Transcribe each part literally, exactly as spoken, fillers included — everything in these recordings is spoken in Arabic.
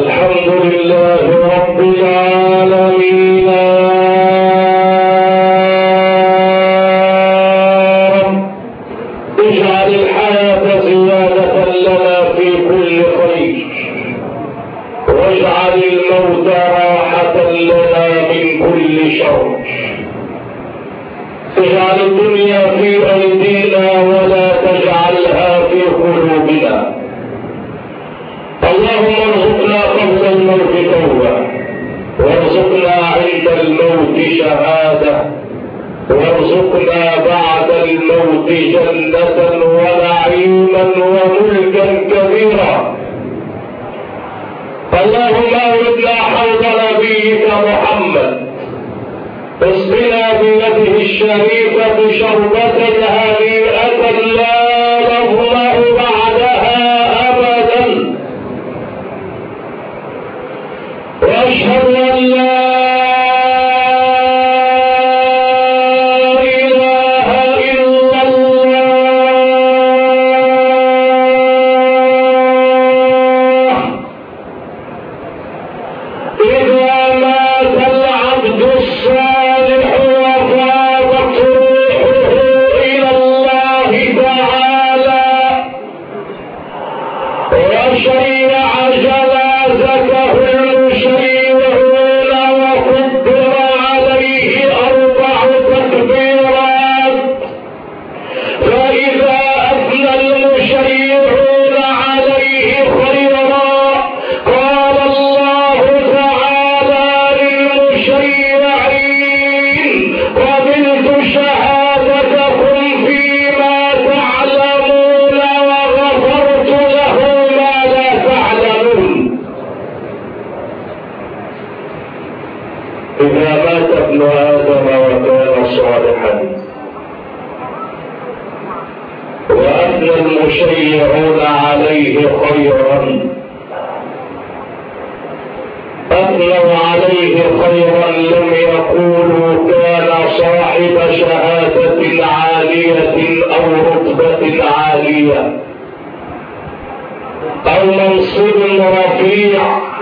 الحمد لله رب العالمين. اجعل الحياة زيادة لنا في كل خير، واجعل الموت راحة لنا من كل شر. اجعل الدنيا في أيدينا ولا تجعلها في قلوبنا. اللهم ارزقنا قبل الموت توبة، وارزقنا عند الموت شهادة، وارزقنا بعد الموت جنة ونعيما وملكا كبيرا. اللهم اردنا حوض نبيك محمد، اسقنا بيده الشريفة شربة هنيئة لا نظمأ بعدها أبدا. وأشهد أن لا المشيعون عليه خيرا أثنوا عليه خيرا لم يقولوا كان صاحب شهادة عالية أو رتبة عالية أو منصب رفيع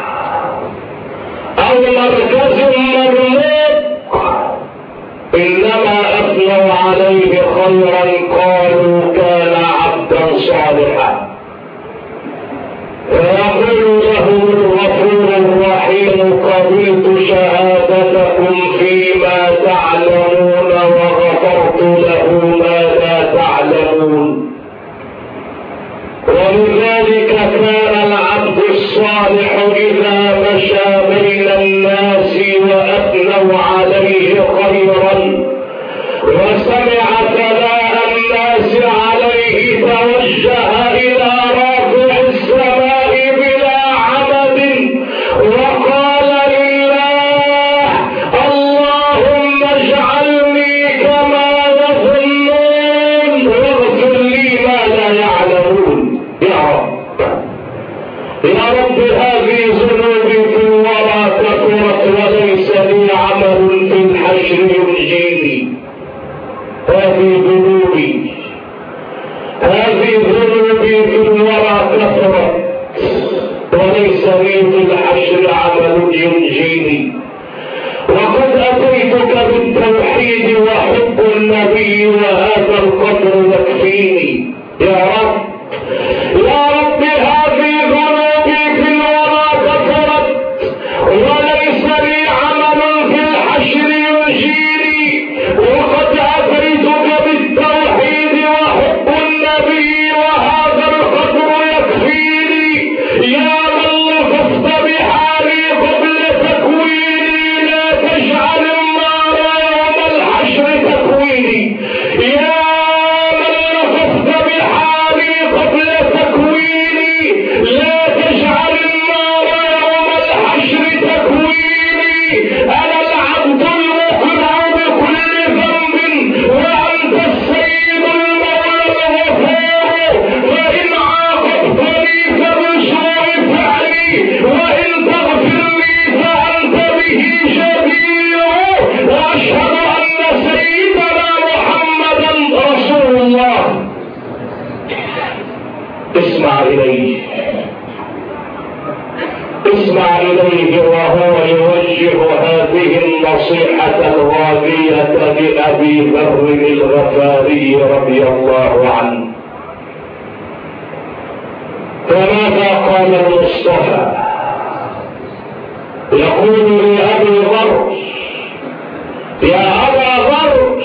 أو مركز مرموق، إنما أثنوا عليه خيرا قالوا كان عبدا صالحا. فيقول له الغفور الرحيم قبلت شهادتكم فيما تعلمون وغفرت له ما لا تعلمون. ولذلك كان العبد الصالح إذا مشى بين الناس وأثنوا عليه خيرا وسمع ثناء الناس عليه توجه إلى رافع السماء بلا عمد وقال لله اللهم اجعلني كما يظنون واغفر لي ما لا يعلمون. يا رب يا رب هذه ذنوبي في الورى كثرت وليس لي عمل في الحشر ينجيني. هذه ذنوبي هذه ذنوبي في الورى كثرت وليس لي في الحشر عمل ينجيني. وقد أتيتك بالتوحيد وحب النبي وهذا القدر يكفيني. يا رب يا رب هذه ذنوبي في الورى كثرت وليس لي عمل في الحشر ينجيني. وقد أتيتك بالتوحيد وحب النبي وهذا القدر يكفيني. يا من لطفت بحالي قبل تكويني لا تجعل النار يوم الحشر تكويني. يا من لطفت بحالي قبل تكويني لا تجعل النار يوم الحشر تكويني. أنا العبد المقرع بكل ذنب وأنت السيد المولى الغفور. فإن عاقبتني فبشر فعلي وإن تغفر لي فأنت به جدير. وأشهد أن سيدنا محمدا رسول الله. اسمع إليه اسمع إليه وهو يوجه هذه النصيحة الغالية لأبي ذر الغفاري رضي الله عنه. فماذا قال المصطفى؟ يقول لأبي ذر: يا أبا ذر،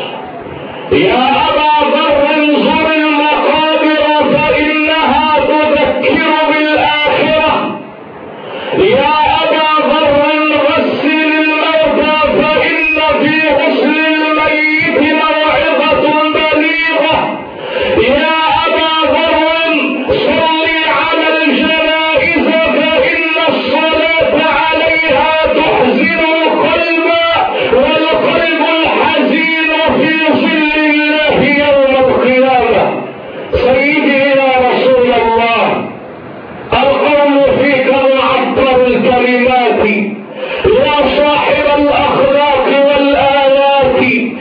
يا أبا ذر، انظر المقابر فإنها تذكر بالآخرة. يا أبا ذر، غسل الموتى فإن في غسل الميت موعظة بليغة. يا أبا ذر، صل على الجنائز فإن الصلاة عليها تحزن القلب، والقلب الحزين في ظل الله يوم القيامة. سيدي يا رسول الله، القول فيك معطر الكلمات يا صاحب الأخلاق والآيات.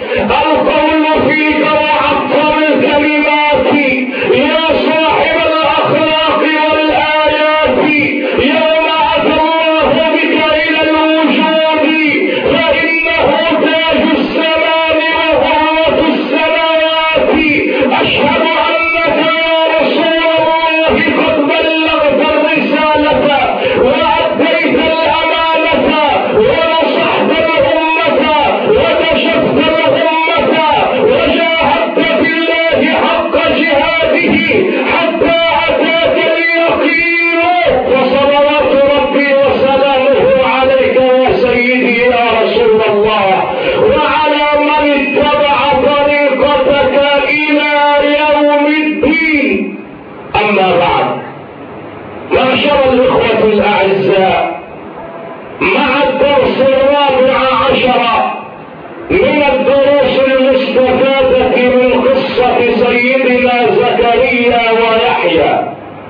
القول فيك معطر الكلمات يا صاحب الأخلاق والآيات. يوم أتى الله بك إلى الوجود فإنه تاج السماء وغروة السماوات. أشهد أنك يا رسول الله قد بلغت الرسالة وأديت الأمانة ونصحت الأمة وكشفت الأمة وجاهدت في الله حق جهاده حتى أتاك اليقين. فصلوات ربي وسلامه عليك يا سيدي يا رسول الله وعلى من اتبع طريقتك إلى يوم الدين. أما بعد، معشر الإخوة الأعزاء، مع الدرس الرابع عشر من الدروس المستفادة من قصة سيدنا زكريا ويحيى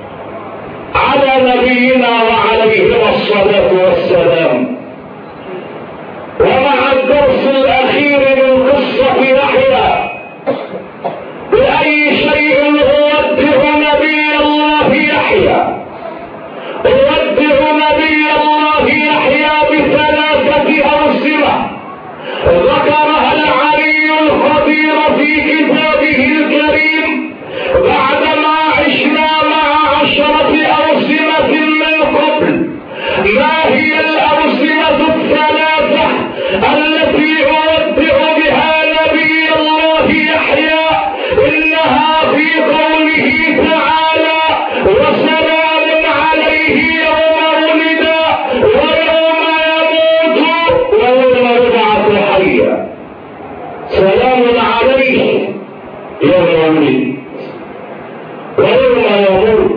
على نبينا وعليهما الصلاة والسلام، ومع الدرس الأخير من قصة يحيى، بأي شيء أودع نبي الله يحيى؟ أودع نبي الله يحيى بثلاثة أوسمة ذكرها العلي القدير في كتابه الكريم بعدما عشنا مع عشرة أوسمة من قبل. ما هي الأوسمة الثلاثة التي أودع بها نبي الله يحيى؟ إنها في قوله تعالى: وسلام عليه يوم ولد ويوم يموت ويوم يبعث حيا. سلام عليه يوم ولد ويوم يموت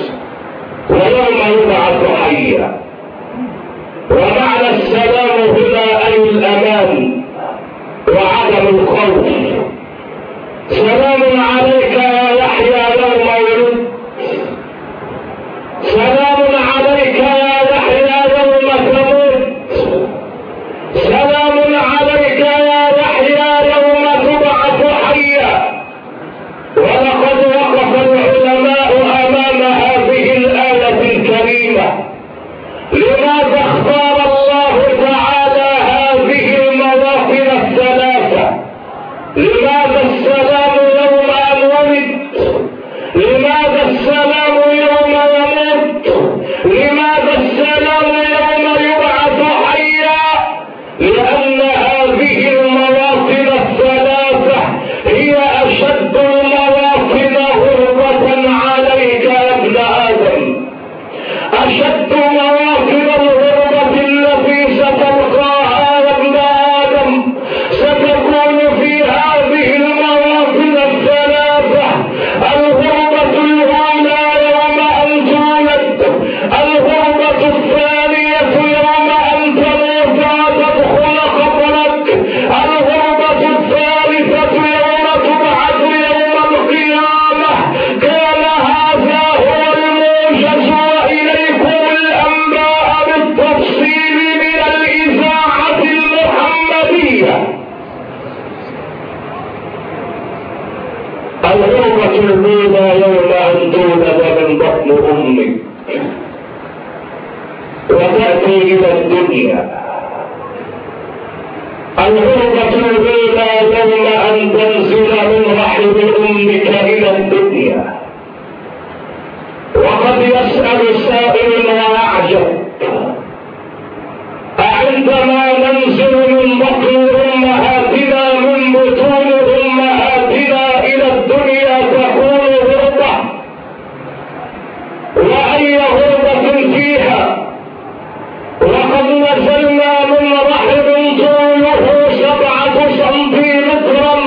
ويوم يبعث حيا. ومعنى السلام هنا أي الأمان وعدم الخوف. سلام عليك يا يحيى يوم ولدت. سلام عليك يا يحيى يوم تموت. سلام عليك يا يحيى يوم تبعث حيا. ولقد وقف العلماء أمام هذه الآية الكريمة. لماذا اختار الله تعالى هذه المواطن الثلاثة؟ لماذا السلام يوم أن ولد؟ لماذا السلام يوم يموت؟ لماذا السلام يوم يبعث حيا؟ لأن هذه المواطن الثلاثة هي أشد المواطن غربة عليك يا ابن آدم. أشد مواطن الغربة التي ستلقاها يا ابن آدم ستكون في هذه المواطن الثلاثة. الغربة الأولى يوم أن تولد، الغربة الثانية يوم أن تموت وتدخل قبرك، الغربة الثالثة يوم تبعث يوم القيامة. كان هذا هو الموجز وإليكم الأنباء بالتفصيل من الإذاعة المحمدية. الغربة الأولى يوم أن تولد من بطن أمك، إلى الدنيا. الغربة الأولى يوم أن تنزل من رحم أمك إلى الدنيا. وقد يسأل سائل ويعجب: أعندما ننزل من بطن أمهاتنا من بطون أمهاتنا إلى الدنيا تكون غربة؟ وأي غربة فيها؟ وقد نزلنا من رحم طوله سبعة سنتيمترا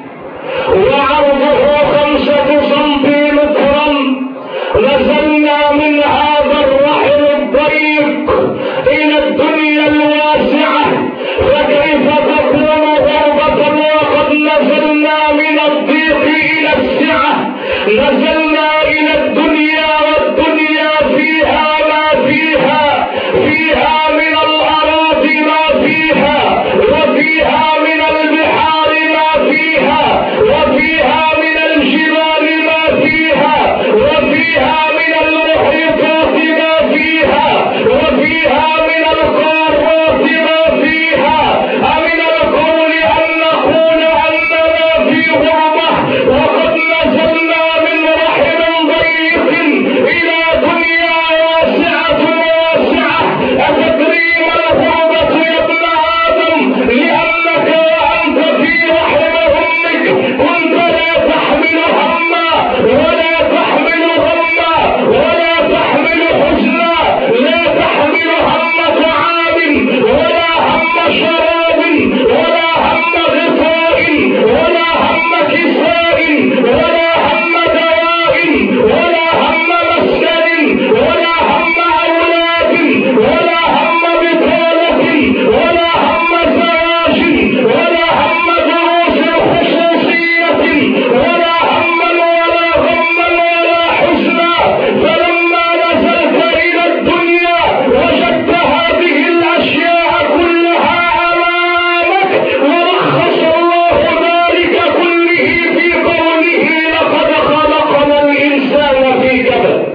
وعرضه خمسة سنتيمترا. نزلنا من هذا الرحم الضيق إلى الدنيا الواسعة، فكيف تكون غربة وقد نزلنا من الضيق إلى السعة؟ نزلنا إلى الدنيا والدنيا فيها ما فيها، فيها من الأراضي ما فيها، وفيها من البحار ما فيها، وفيها من الجبال ما فيها، وفيها من المحيطات ما فيها، وفيها من القارات ما فيها. أمن القول أن نقول أننا في غربة وقد نزلنا من رحم ضيق إلى دنيا واسعة واسعة؟ أتدري ما الغربة يا ابن آدم؟ لأنك وأنت في رحم أمك كنت لا تحمل هما ولا تحمل غما ولا تحمل حزنا، لا تحمل هم طعام ولا هم شراب ولا هم غطاء ولا هم كساء ولا هم دواء ولا هم مسكن ولا هم أولاد ولا هم بطالة ولا هم زواج ولا هم دروس خصوصية ولا هم ولا غما ولا حزنا. فلما نزلت إلى الدنيا وجدت هذه الأشياء كلها أمامك، ورخص الله ذلك كله في قوله: لقد خلقنا الإنسان في كبد.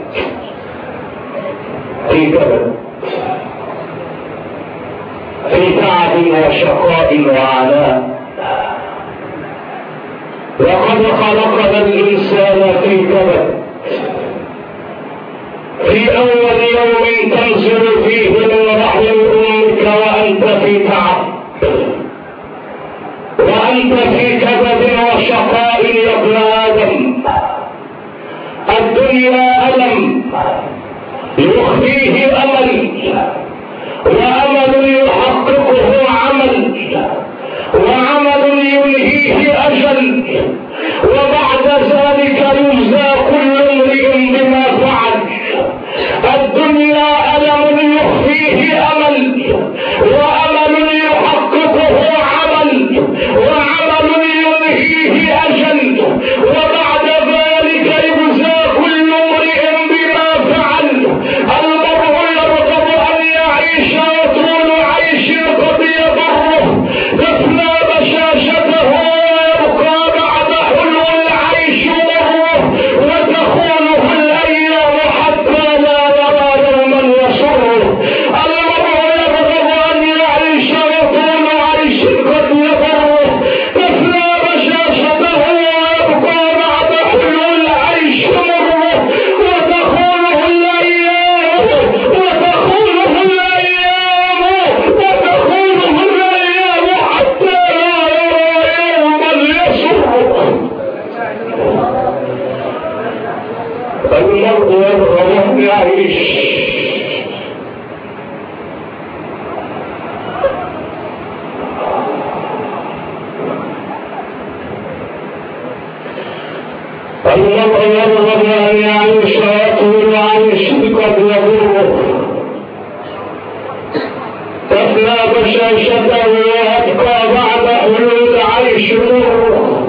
في كبد، في تعب وشقاء وعناء. لقد خلقنا الإنسان في كبد. في أول يوم تنزل فيه من رحم أمك وأنت في تعب وأنت في كبد وشقاء يا ابن آدم. الدنيا ألم يخفيه أمل، وأمل يحققه عمل، وعمل ينهيه أجل، وبعد ذلك يجزى كل امرئ بما فعل. الدنيا ألم يخفيه أمل، وأمل يحققه عمل، وعمل ينهيه أجل، وبعد ذلك يجزى كل امرئ بما فعل. المرء يرغب أن يعيش وطول عيش قد يضره، تفنى بشاشته ويبقى بعد حلو العيش مره، وتخونه الأيام حتى لا يرى يوما يسره. المرء يرغب أن يعيش وطول عيش قد يضره، تفنى بشاشته ويبقى بعد حلو العيش مره، وتخونه الأيام وتخونه الأيام وتخونه الأيام حتى لا يرى يوما يسره. المرء يرغب أن يعيش المرء يرغب أن يعيش ويطول عيش قد يضره، تفنى بشاشته ويبقى بعد حلول عيش مره.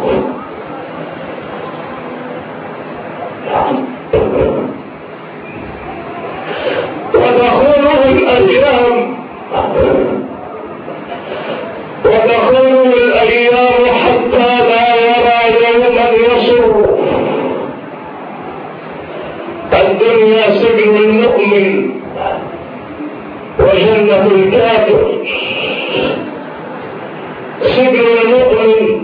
وتخونه الأيام وتخونه الأيام حتى لا يرى يوما يسره. الدنيا سجن المؤمن وجنة سجن الكافر، سجن المؤمن،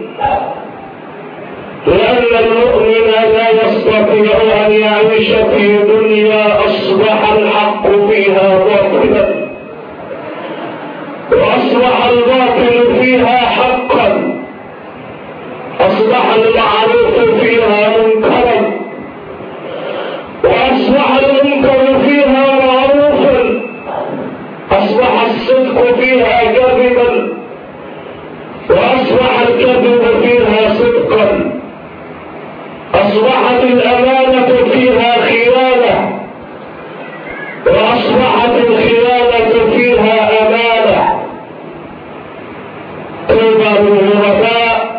لأن المؤمن لا يستطيع أن يعيش في دنيا أصبح الحق فيها باطلا وأصبح الباطل فيها حقا، أصبح المعروف فيها منكرا وأصبح المنكر فيها معروفا، أصبح الصدق فيها كذبا وأصبح الكذب فيها صدقا، أصبحت الأمانة فيها خيانة وأصبحت الخيانة فيها أمانة. طوبى للغرباء،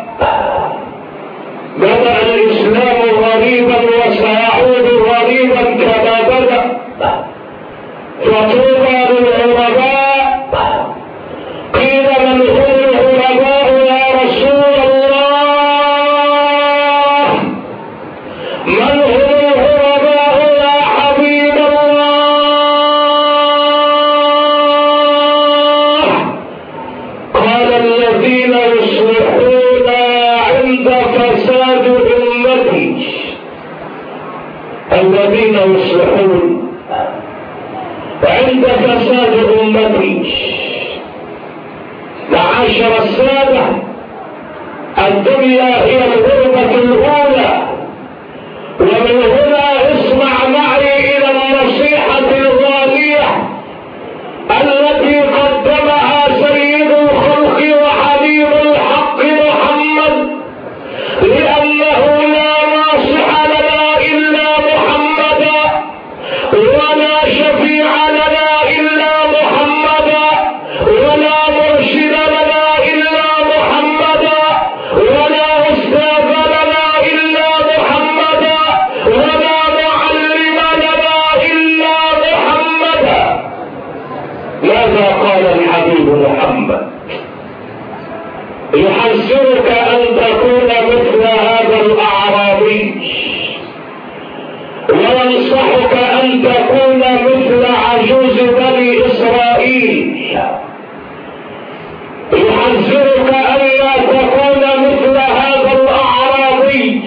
بدأ الإسلام غريبا وسيعود غريبا كما بدأ، فطوبى للغرباء. قيل من هم الغرباء يا رسول الله؟ من هم الغرباء يا حبيب الله؟ قال الذين يصلحون عند فساد أمتي. الذين يصلحون عند فساد أمتي. معاشر السادة، الدنيا هي الغربة الأولى، ومن هنا اسمع معي إلى النصيحة الغالية التي قدمها سيد الخلق وحبيب الحق محمد، لأنه لا ناصح لنا إلا محمدا ولا شفيع لنا إلا محمدا ولا مرشد لنا إلا محمدا ولا أستاذ لنا إلا محمدا ولا معلم لنا إلا محمدا. ماذا قال الحبيب محمد؟ يحذرك أن تكون مثل هذا الأعرابي، وينصحك أن تكون مثل عجوز بني إسرائيل. يحذرك ألا تكون مثل هذا الأعرابي،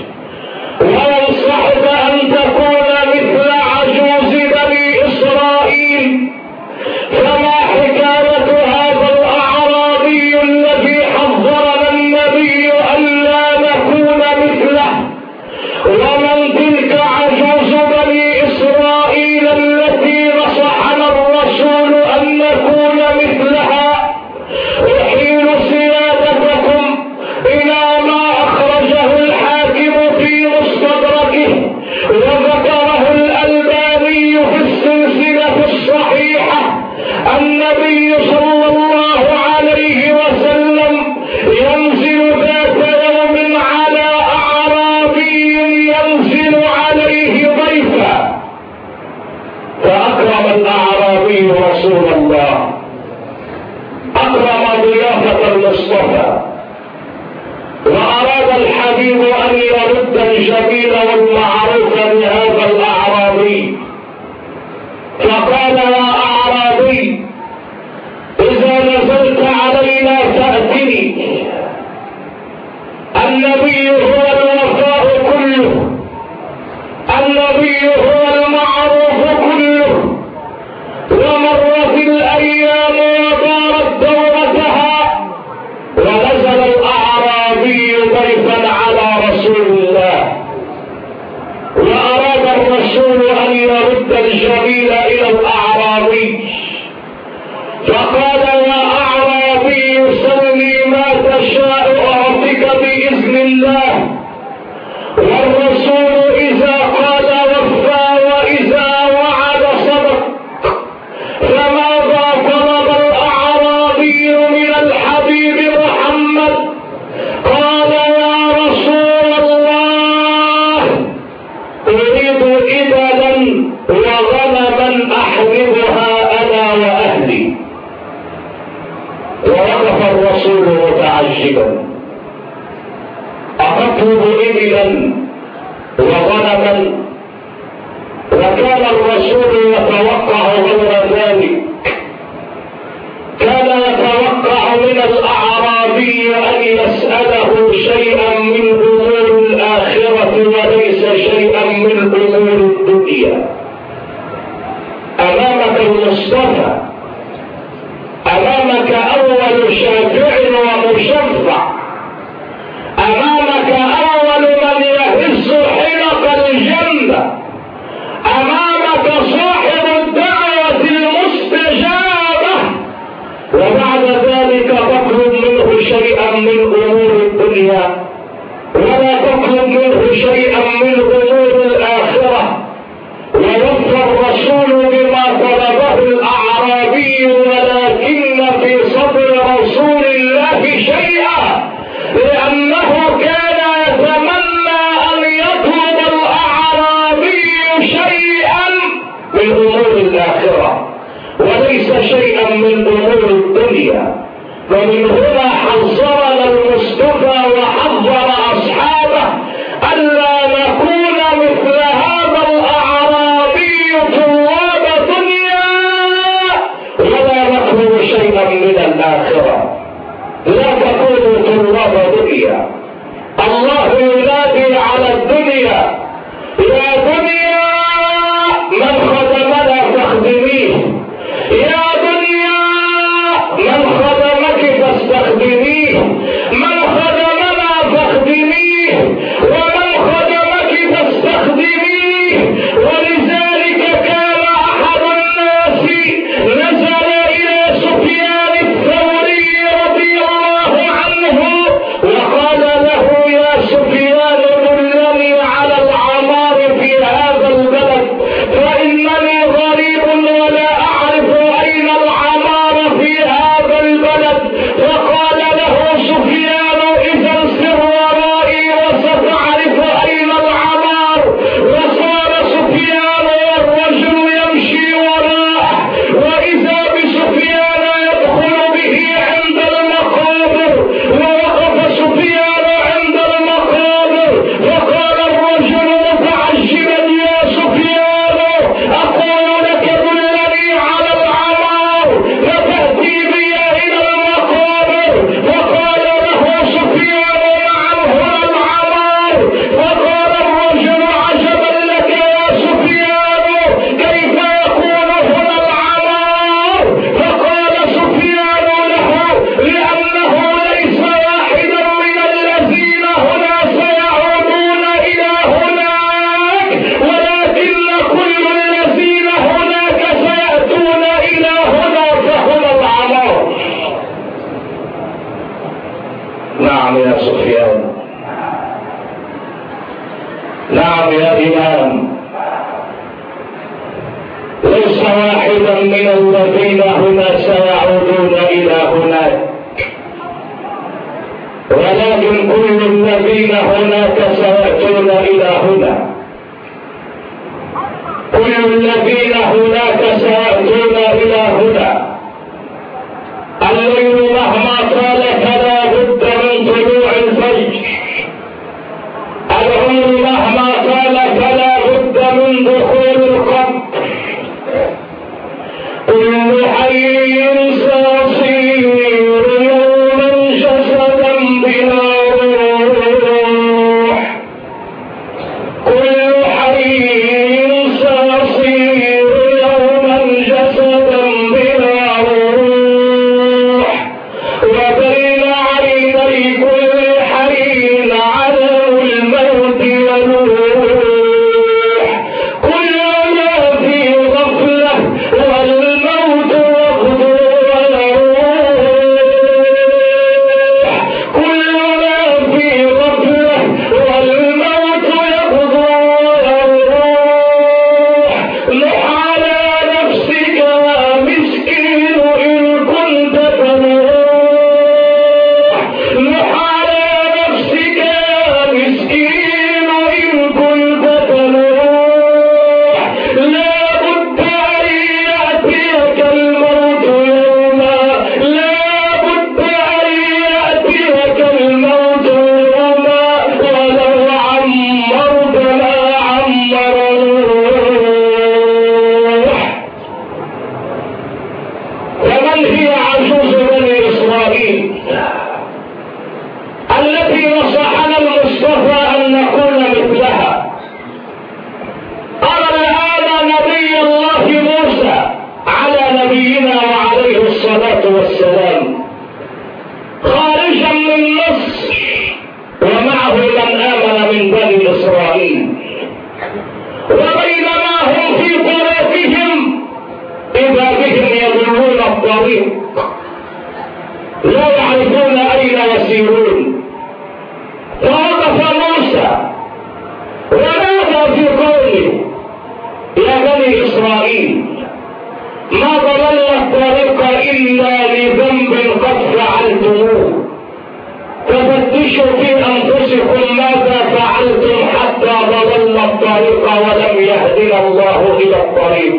وينصحك أن تكون مثل عجوز بني إسرائيل. فما حكاية هذا الأعرابي الذي حذرنا النبي ألا نكون مثله؟ ومن تلك عجوز بني إسرائيل التي نصحنا الرسول أن نكون مثلها؟ أحيل سيادتكم إلى ما أخرجه الحاكم في مستدركه وذكره الألباني في السلسلة الصحيحة. النبي صلى الله عليه وسلم ينزل ذات يوم على أعرابي ينزل عليه ضيفا، فأكرم الأعرابي رسول الله، أكرم ضيافة المصطفى، وأراد الحبيب أن يرد الجميل والمعروف لهذا الأعرابي، فقال يا أعرابي إذا نزلت علينا فأتني. النبي هو الوفاء كله، النبي هو المعروف كله. ومرت الأيام ودارت دورتها، ونزل الأعرابي ضيفا على رسول الله، وأراد الرسول أن يرد الجميل إلى الأعرابي، فقال يا أعرابي سلني ما تشاء أعطيك بإذن الله. والرسول إذا قال وفى وإذا وعد صدق. فماذا طلب الأعرابي من الحبيب محمد؟ قال يا رسول الله أريد إبلا وغنما أحلبها أنا وأهلي. ووقف الرسول متعجبا، أتطلب إبلا وغنما؟ وكان الرسول يتوقع غير ذلك، شيئا من أمور الآخرة وليس شيئا من أمور الدنيا. أمامك المصطفى، أمامك أول شافع ومشفع، أمامك أول من يهز حلق الجنة، أمامك صاحب الدعوة المستجابة، وبعد ذلك تطلب منه شيئا من أمور الدنيا ولا تطلب منه شيئا من أمور الآخرة. ووفى الرسول بما طلبه الأعرابي، ولكن في صدر رسول الله شيئا، لأنه كان يتمنى أن يطلب الأعرابي شيئا من أمور الآخرة وليس شيئا من أمور الدنيا. ومن هنا حذرنا المصطفى وحذر أصحابه ألا نكون مثل هذا الأعرابي طلاب دنيا ولا نطلب شيئا من الآخرة. لا تكونوا طلاب دنيا. الله ينادي على الدنيا: يا دنيا من خدمنا فاخدميه، يا دنيا من خدمك فاستخدميه، من خدمنا فاخدميه، ومن خدمك فاستخدميه. ولذلك كان أحد الناس نزل إلى سفيان الثوري رضي الله عنه وقال له: يا سفيان دلني على العمار في هذا البلد، فإنني غريب ولا أعرف أين العمار في هذا البلد. فقال له سفيان: إذا سر ورائي وستعرف أين العمار. وصار سفيان والرجل يمشي وراءه، وإذا بسفيان يدخل به عند المقابر، ووقف سفيان عند المقابر فقال الرجل متعجبا: يا سفيان، أقول لك دلني على العمار فتأتي بي إلى المقابر. فقال له سفيان: نعم هنا العمار. فقال الرجل: عجبا لك يا سفيان، كيف يكون هنا العمار؟ فقال سفيان له: لأنه ليس واحدا من الذين هنا سيعودون إلى هناك، ولكن كل الذين هناك سيأتون إلى هنا، فهنا العمار. نعم يا سفيان، نعم يا إمام، ليس واحدا من الذين هنا سيعودون إلى هناك، ولكن كل الذين هناك سيأتون إلى هنا. كل الذين هناك سيأتون إلى هنا. الليل مهما طال فلا بد من طلوع الفجر، العمر مهما طال فلا بد من دخول القبر. كل حي سيصير يوما جسدا بلا روح، كل حي سيصير يوما الطريق، لا يعرفون أين يسيرون. فوقف موسى ونادى في قوله: يا بني إسرائيل، ما ضللنا الطريق إلا لذنب قد فعلتموه، ففتشوا في أنفسكم ماذا فعلتم حتى ضللنا الطريق ولم يهدنا الله إلى الطريق.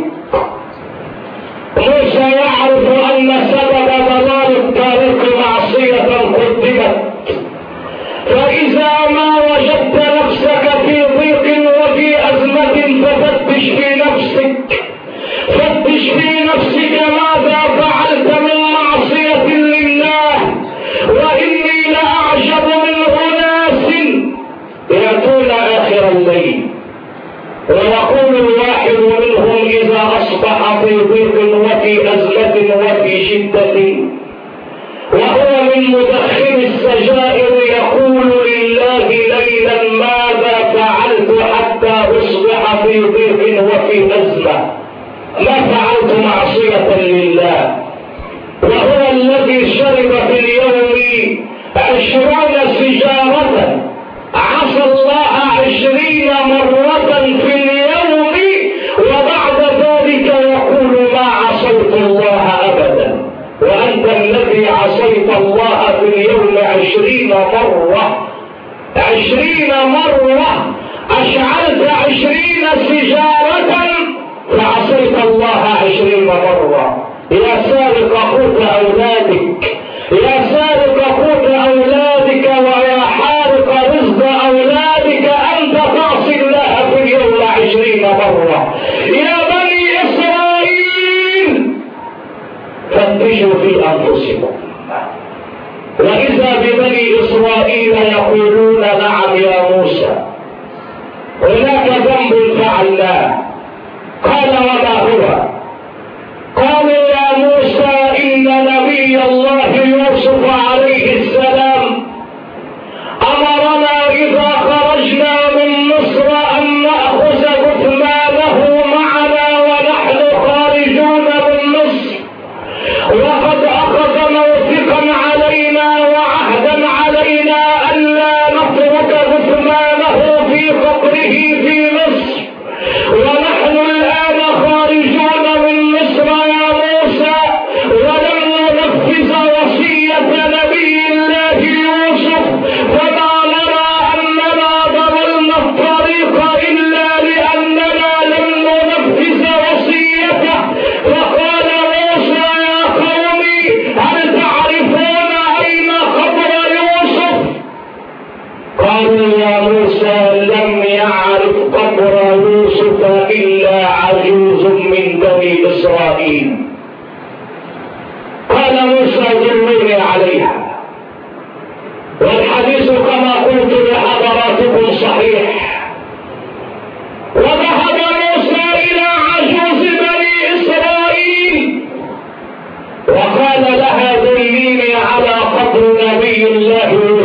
موسى يعرف أن سبب ضلال الطريق معصية قدمت، فإذا ما وجدت نفسك في ضيق وفي أزمة ففتش في نفسك، فتش في نفسك ماذا فعلت من معصية لله. وإني لأعجب من أناس يأتون آخر الليل ويقول الواحد منهم إذا أصبح في ضيق وفي أزمة وفي شدة وهو من مدخن السجائر يقول لله ليلا: ماذا فعلت حتى أصبح في ضيق وفي أزمة؟ ما فعلت معصية لله. وهو الذي شرب في اليوم عشرون سجارة عصى الله عشرين مرة في اليوم، وبعد ذلك يقول: ما عصيت الله أبدا. وأنت الذي عصيت الله في اليوم عشرين مرة، عشرين مرة أشعلت عشرين سجارة فعصيت الله عشرين مرة. يا سارق قوت أولادك، يا سارق قوت أولادك ويا حارق رزق أولادك، أنت تعصي الله في اليوم عشرين مرة. يا بني إسرائيل فتشوا في أنفسكم. وإذا ببني إسرائيل يقولون: نعم يا موسى، هناك ذنب فعلناه. قال: وما هو؟ قالوا: يا موسى، إن نبي الله يوسف عليه السلام أمرنا إذا خرجنا من مصر أن نأخذ جثمانه معنا ونحن خارجون من مصر، وقد أخذ موثقا علينا وعهدا علينا ألا نترك جثمانه في قبره في مصر، ونحن الآن خارجون من مصر يا موسى، ولم ننفذ وصية نبي الله يوسف، فما نرى أننا ضللنا الطريق إلا لأننا لم ننفذ وصيته. فقال موسى: يا قوم، هل تعرفون أين قبر يوسف؟ قالوا: يا موسى، لم يعرف قبر يوسف إلا عجوز من بني إسرائيل. قال موسى: دلوني عليها. والحديث كما قلت لحضراتكم صحيح. وذهب موسى إلى عجوز بني إسرائيل وقال لها: دليني على قبر نبي الله